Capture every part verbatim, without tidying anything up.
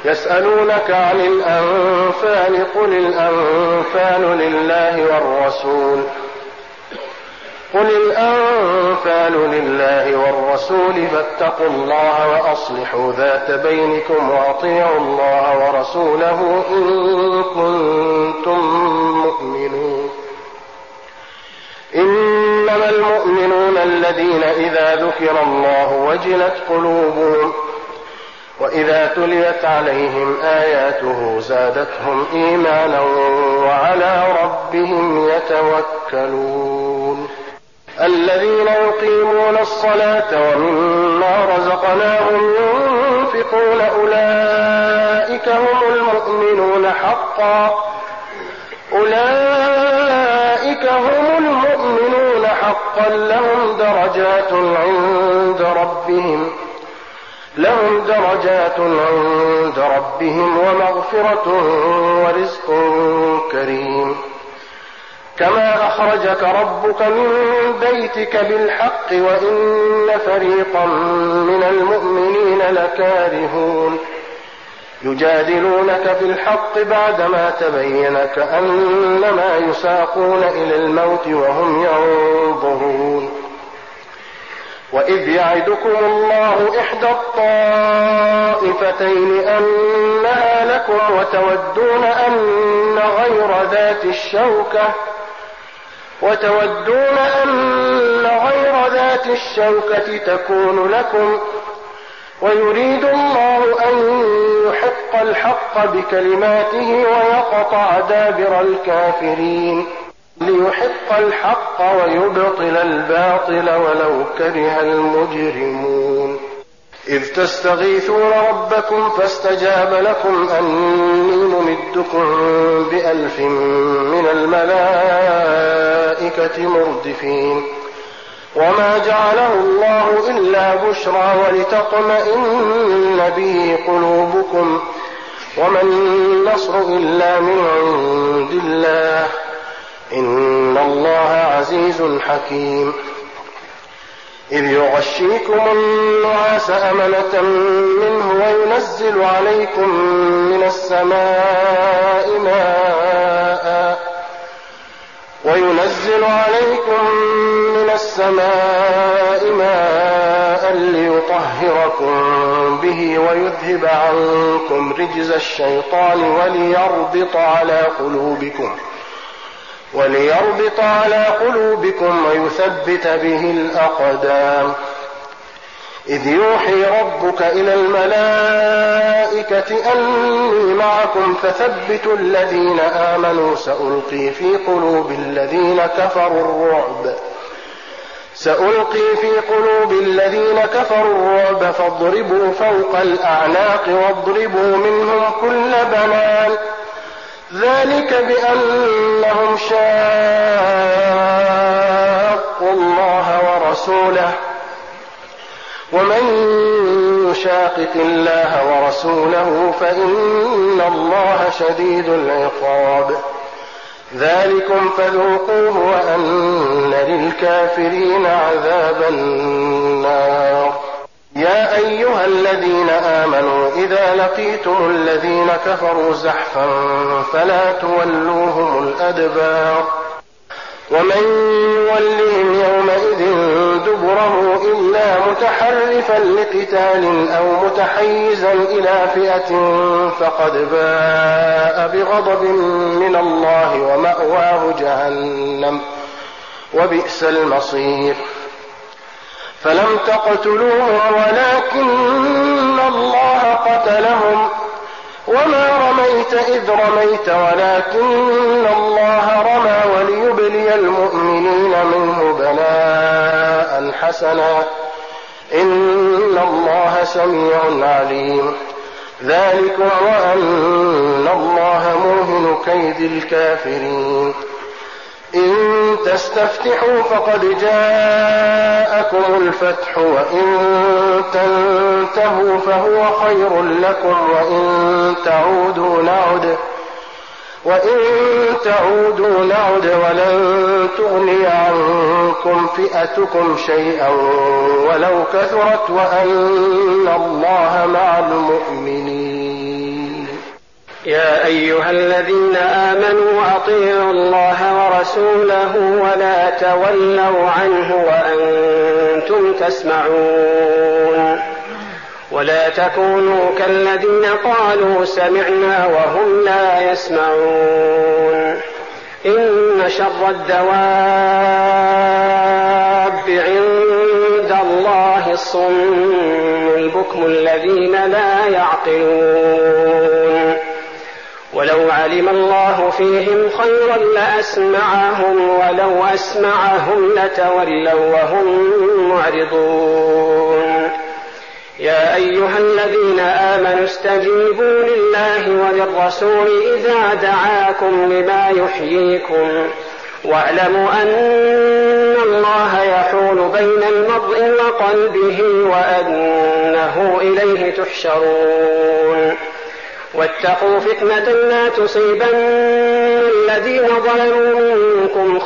يسألونك عن الأنفال قل الأنفال لله والرسول قل الأنفال لله والرسول فاتقوا الله وأصلحوا ذات بينكم وأطيعوا الله ورسوله إن كنتم مؤمنين. إنما المؤمنون الذين إذا ذكر الله وجلت قلوبهم وإذا تليت عليهم آياته زادتهم إيمانا وعلى ربهم يتوكلون. الذين يقيمون الصلاة ومما رزقناهم ينفقون أولئك هم المؤمنون حقا أولئك هم المؤمنون حقا لهم درجات عند ربهم لهم درجات عند ربهم ومغفرة ورزق كريم. كما أخرجك ربك من بيتك بالحق وإن فريقا من المؤمنين لكارهون يجادلونك في الحق بعدما تبين كأنما يساقون إلى الموت وهم ينظرون. وإذ يعدكم الله إحدى الطائفتين أنها لكم وتودون أن غير ذات الشوكة وتودون أن غير ذات الشوكة تكون لكم ويريد الله أن يحق الحق بكلماته ويقطع دابر الكافرين ليحق الحق ويبطل الباطل ولو كره المجرمون. إذ تستغيثون ربكم فاستجاب لكم أني ممدكم بألف من الملائكة مردفين وما جعله الله إلا بشرى ولتطمئن به قلوبكم وما النصر إلا من عند الله إن الله عزيز حكيم. إذ يغشيكم النعاس أمنة منه وينزل عليكم من السماء ماء وينزل عليكم من السماء ماء ليطهركم به ويذهب عنكم رجز الشيطان وليربط على قلوبكم وليربط على قلوبكم ويثبت به الأقدام. إذ يوحي ربك إلى الملائكة أني معكم فثبتوا الذين آمنوا سألقي في قلوب الذين كفروا الرعب سألقي في قلوب الذين كفروا الرعب فاضربوا فوق الأعناق واضربوا منهم كل بنان ذلك بأنهم شاقوا الله ورسوله ومن يشاقق الله ورسوله فإن الله شديد العقاب. ذلكم فذوقوه وأن للكافرين عذاب النار. يا أيها الذين آمنوا إذا لقيتم الذين كفروا زحفا فلا تولوهم الأدبار ومن يولهم يومئذ دبره إلا متحرفا لقتال أو متحيزا إلى فئة فقد باء بغضب من الله ومأواه جهنم وبئس المصير. فلم تقتلوهم ولكن الله قتلهم وما رميت إذ رميت ولكن الله رمى وليبلي المؤمنين منه بلاء حسنا إن الله سميع عليم. ذلكم وأن الله موهن كيد الكافرين. إن تستفتحوا فقد جاءكم الفتح وإن تنتهوا فهو خير لكم وإن تعودوا نعد وإن تعودوا نعد ولن تغني عنكم فئتكم شيئا ولو كثرت وأن الله مع المؤمنين. يا أيها الذين آمنوا أطيعوا الله ورسوله ولا تولوا عنه وأنتم تسمعون ولا تكونوا كالذين قالوا سمعنا وهم لا يسمعون إن شر الدواب عند الله الصم البكم الذين لا يعقلون ولو علم الله فيهم خيرا لأسمعهم ولو أسمعهم لتولوا وهم معرضون يا أيها الذين آمنوا استجيبوا لله وللرسول إذا دعاكم لما يحييكم واعلموا أن الله يحول بين المرء وقلبه وأنه إليه تحشرون واتقوا فتنة لا تصيبن الذين ظلموا منكم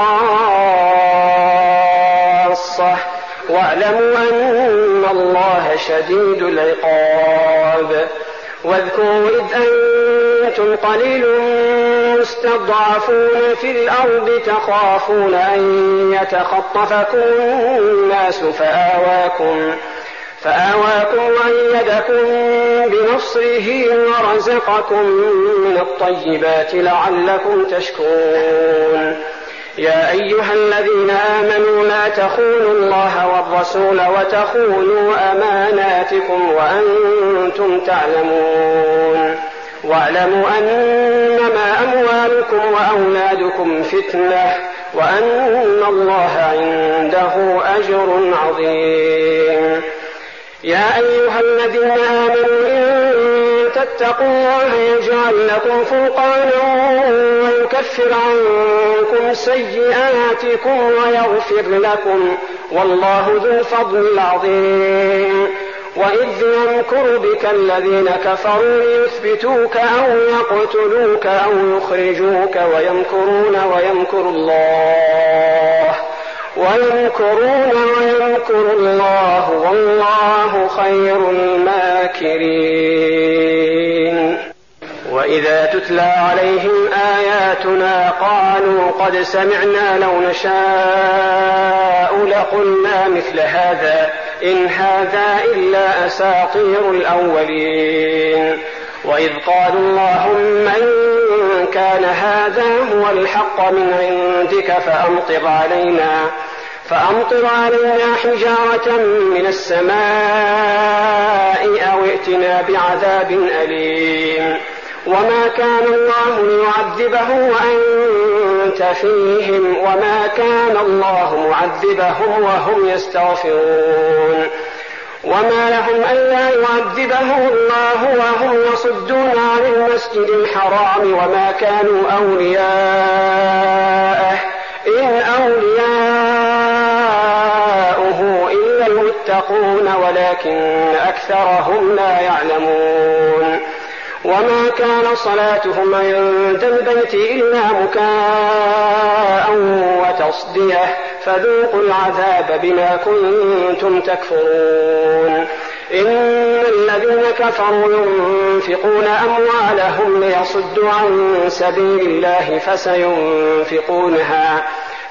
خاصة واعلموا أن الله شديد العقاب واذكروا إذ أنتم قليل مستضعفون في الأرض تخافون أن يتخطفكم الناس فآواكم فآواكم وأيدكم بنصره ورزقكم من الطيبات لعلكم تشكرون يا أيها الذين آمنوا لا تخونوا الله والرسول وتخونوا أماناتكم وأنتم تعلمون واعلموا أنما أموالكم وأولادكم فتنة وأن الله عنده أجر عظيم يا أيها الذين آمنوا إن تتقوا الله يجعل لكم فرقانا ويكفر عنكم سيئاتكم ويغفر لكم والله ذو الفضل العظيم وإذ يمكر بك الذين كفروا ليثبتوك أو يقتلوك أو يخرجوك ويمكرون ويمكر الله ويمكرون ويمكر الله والله خير الماكرين وإذا تتلى عليهم آياتنا قالوا قد سمعنا لو نشاء لقلنا مثل هذا إن هذا إلا أساطير الأولين وإذ قالوا اللهم إن كان هذا هو الحق من عندك فأمطر علينا فأمطر علينا حجارة من السماء أو ائتنا بعذاب أليم وما كان الله ليعذبه وأنت فيهم وما كان الله معذبهم وهم يستغفرون وما لهم ألا يعذبهم الله وهم يصدون عن المسجد الحرام وما كانوا أولياءه إن أولياؤه إلا المتقون ولكن أكثرهم لا يعلمون وما كان صلاتهم عند البيت إلا مكاء وتصدية فذوقوا العذاب بما كنتم تكفرون إن الذين كفروا ينفقون أموالهم ليصدوا عن سبيل الله فسينفقونها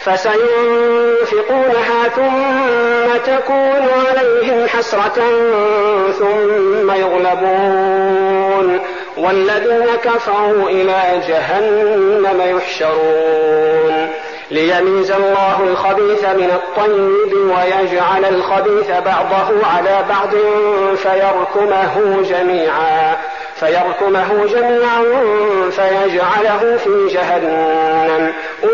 فسينفقونها ثم تكون عليهم حسرة ثم يغلبون والذين كفروا إلى جهنم يحشرون ليميز الله الخبيث من الطيب ويجعل الخبيث بعضه على بعض فيركمه جميعا فيركمه جميعا فيجعله في جهنم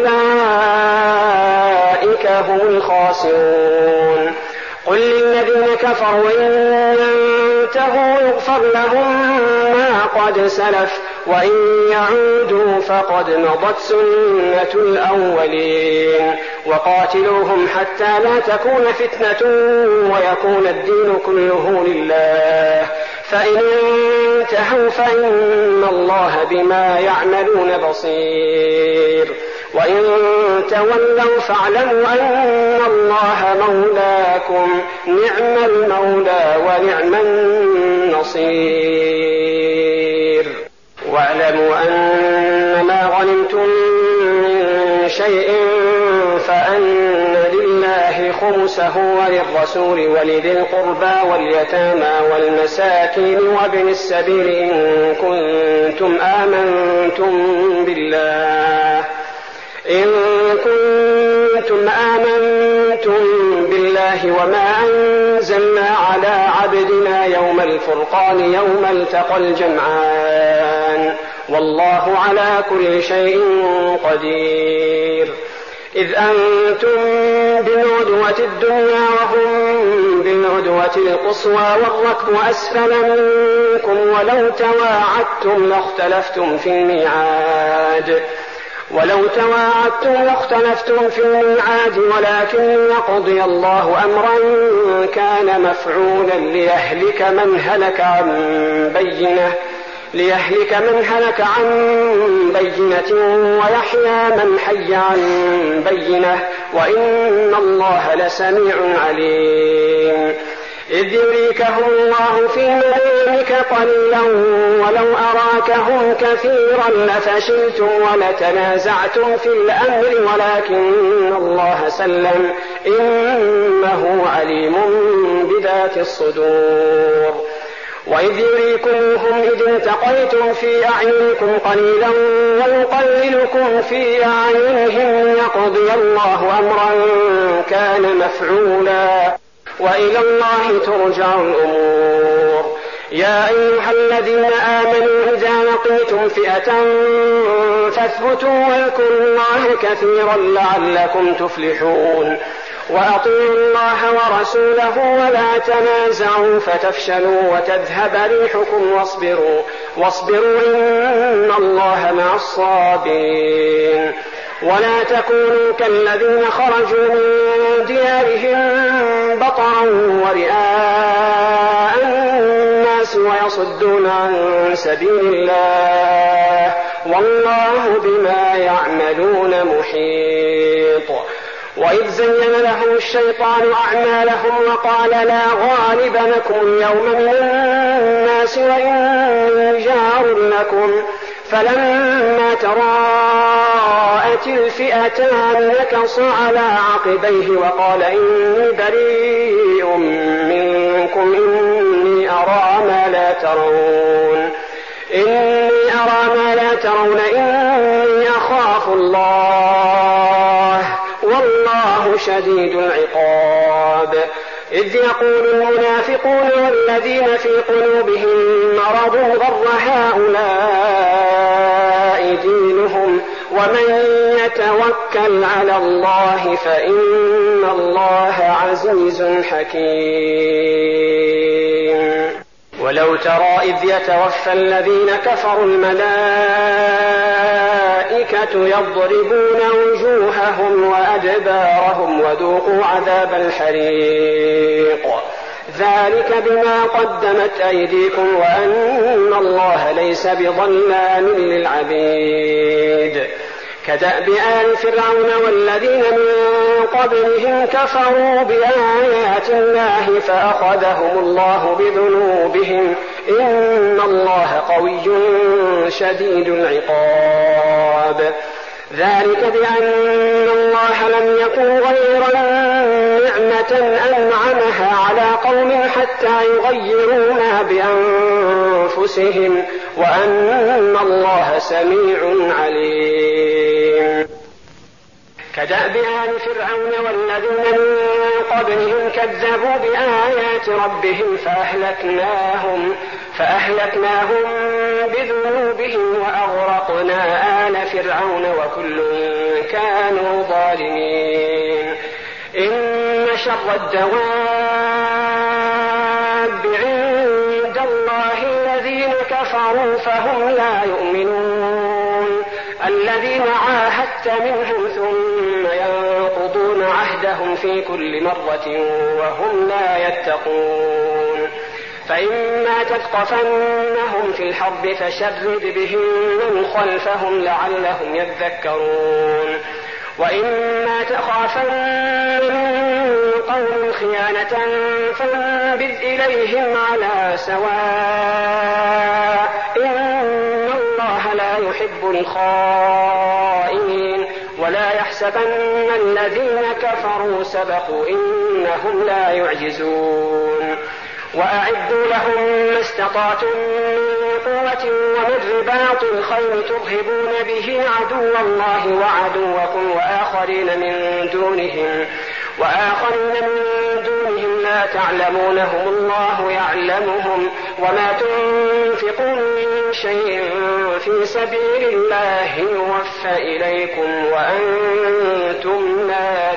أولئك هم الخاسرون قل للذين كفروا إن ينتهوا يغفر لهم ما قد سلف وإن يعودوا فقد مضت سنة الأولين وقاتلوهم حتى لا تكون فتنة ويكون الدين كله لله فإن انتهوا فإن الله بما يعملون بصير وإن تولوا فاعلموا أن الله مولاكم نعم المولى ونعم النصير شيء فأن لله خمسه وللرسول ولذي القربى واليتامى والمساكين وابن السبيل إن كنتم آمنتم بالله إن كنتم آمنتم بالله وما أنزلنا على عبدنا يوم الفرقان يوم التقى الجمعان والله على كل شيء قدير. إذ أنتم بالعدوة الدنيا وهم بالعدوة القصوى والركب أسفل منكم ولو تواعدتم لاختلفتم في الميعاد ولو تواعدتم لاختلفتم في الميعاد ولكن يقضي الله أمرا كان مفعولا ليهلك من هلك عن بينة ليهلك من هلك عن بينة ويحيى من حي عن بينة وإن الله لسميع عليم. إذ يريكهم الله في منامك قليلا ولو أراكهم كثيرا لفشلتم ولتنازعتم في الأمر ولكن الله سلم إنه عليم بذات الصدور. وإذ يريكمهم إذ التقيتم في أعينكم قليلا ويقللكم في أعينهم يقضي الله أمرا كان مفعولا وإلى الله ترجع الأمور. يا أيها الذين آمنوا إذا لقيتم فئة فاثبتوا واذكروا الله كثيرا لعلكم تفلحون. وأطيعوا الله ورسوله ولا تنازعوا فتفشلوا وتذهب ريحكم واصبروا واصبروا إن الله مع الصابرين. ولا تكونوا كالذين خرجوا من ديارهم بطرا ورئاء الناس ويصدون عن سبيل الله والله بما يعملون محيط. وإذ زين لهم الشيطان أعمالهم وقال لا غالب لكم اليوم من الناس وإني جار لكم فلما تراءت الفئتان نكص على عقبيه وقال إني بريء منكم إني أرى ما لا ترون إني أرى ما لا ترون إني أخاف الله والله شديد العقاب. إذ يقول المنافقون والذين في قلوبهم مرض غر هؤلاء دينهم ومن يتوكل على الله فإن الله عزيز حكيم. ولو ترى إذ يتوفى الذين كفروا الملائكة يضربون وجوههم وأدبارهم وذوقوا عذاب الحريق ذلك بما قدمت أيديكم وأن الله ليس بظلام للعبيد. كدأب آل فرعون والذين من قبلهم كفروا بآيات الله فأخذهم الله بذنوبهم إن الله قوي شديد العقاب. ذلك بأن الله لم يكن غير نعمة أنعمها على قوم حتى يغيروا ما بأنفسهم وأن الله سميع عليم. كدأب آل فرعون والذين من قبلهم كذبوا بآيات ربهم فأهلكناهم فأهلكناهم بذنوبهم وأغرقنا آل فرعون وكل كانوا ظالمين. إن شر الدواب عند الله الذين كفروا فهم لا يؤمنون الذين عاهدت منهم ثم ينقضون عهدهم في كل مرة وهم لا يتقون. فإما تثقفنهم في الحرب فشرد بهم من خلفهم لعلهم يذكرون. وإما تخافن من قوم خيانة فانبذ إليهم على سواء إن الله لا يحب الخائنين ولا يحسبن الذين كفروا سبقوا إنهم لا يعجزون وأعدوا لهم ما استطعتم من قوة ومن رباط الخيل ترهبون به عدو الله وعدوكم وآخرين من دونهم وآخرين من دونهم لا تعلمونهم الله يعلمهم وما تنفقون من شيء في سبيل الله يوفى إليكم وأنتم لا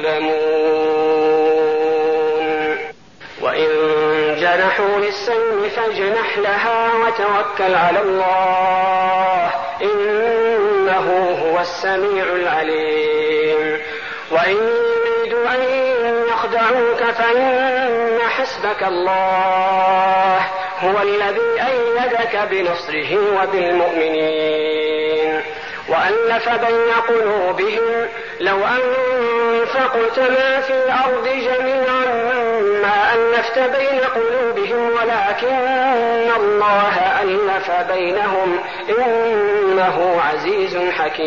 تظلمون وإن جنحوا للسلم فاجنح لها وتوكل على الله إنه هو السميع العليم وإن يريدوا أن يخدعوك فإن حسبك الله هو الذي أيدك بنصره وبالمؤمنين وألف بين قلوبهم لو أنفقت ما في الأرض جميعا ما ألفت بين قلوبهم ولكن الله ألف بينهم إنه عزيز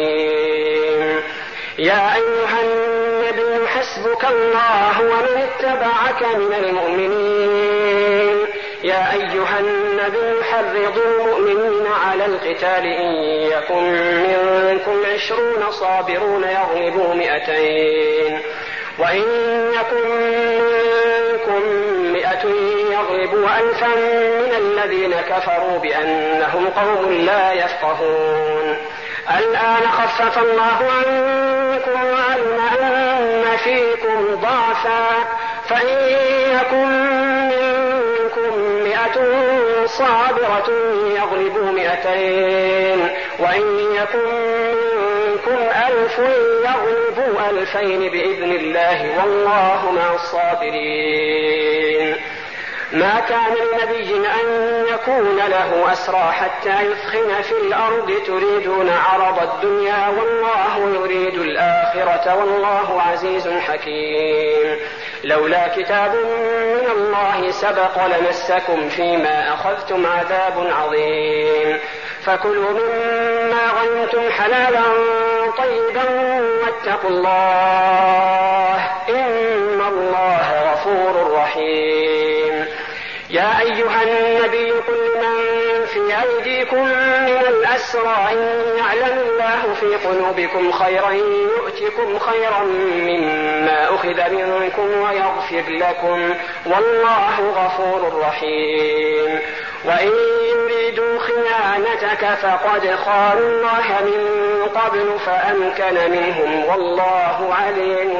حكيم يا أيها النبي حسبك الله ومن اتبعك من المؤمنين يا أيها النبي حرض المؤمنين على القتال إن يكن منكم عشرون صابرون يغلبوا مئتين وإن يكن منكم مئة يغلبوا ألفا من الذين كفروا بأنهم قوم لا يفقهون الآن خفف الله عنكم وعلم أن فيكم ضعفا فإن يكن منكم مئة صابرة يغلبوا مئتين وإن يكن منكم ألف يغلبوا ألفين بإذن الله والله مع الصابرين ما كان لنبي أن يكون له أسرى حتى يثخن في الأرض تريدون عرض الدنيا والله يريد الآخرة والله عزيز حكيم لولا كتاب من الله سبق لمسكم فيما أخذتم عذاب عظيم فكلوا مما غنمتم حلالا طيبا واتقوا الله إن الله غفور رحيم يا أيها النبي قل لمن في أيديكم من الأسرى إن يعلم الله في قلوبكم خيرا يؤتكم خيرا مما أخذ منكم ويغفر لكم والله غفور رحيم وإن يريدوا خيانتك فقد خانوا الله من قبل فأمكن منهم والله عليم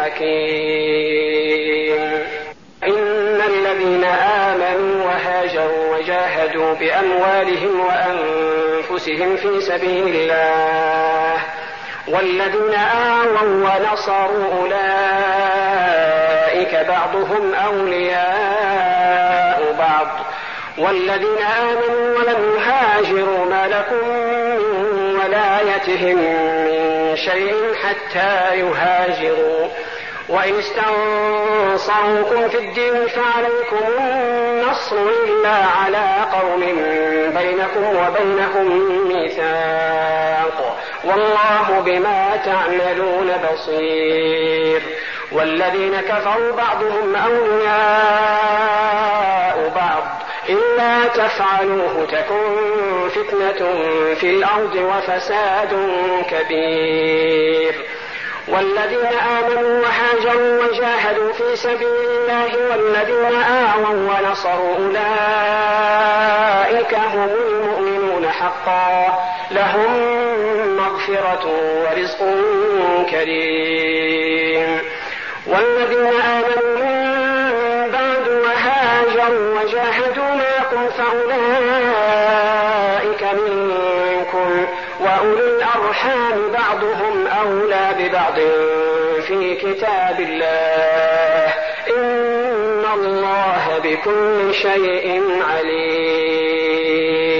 حكيم إن الذين آمنوا وهاجروا وجاهدوا بأموالهم وأنفسهم في سبيل الله والذين آووا ونصروا أولئك بعضهم أولياء بعض والذين آمنوا ولم يهاجروا ما لكم من ولايتهم من شيء حتى يهاجروا وإن استنصروكم في الدين فعليكم النصر إلا على قوم بينكم وبينهم ميثاق والله بما تعملون بصير والذين كفروا بعضهم أولياء بعض إلا تفعلوه تكن فتنة في الأرض وفساد كبير والذين آمنوا وهاجروا وجاهدوا في سبيل الله والذين آووا ونصروا أولئك هم المؤمنون حقا لهم مغفرة ورزق كريم والذين آمنوا من بعد وهاجروا وجاهدوا معكم فأولئك منكم وأولو الأرحام بعضهم أولى ببعض في كتاب الله إن الله بكل شيء عليم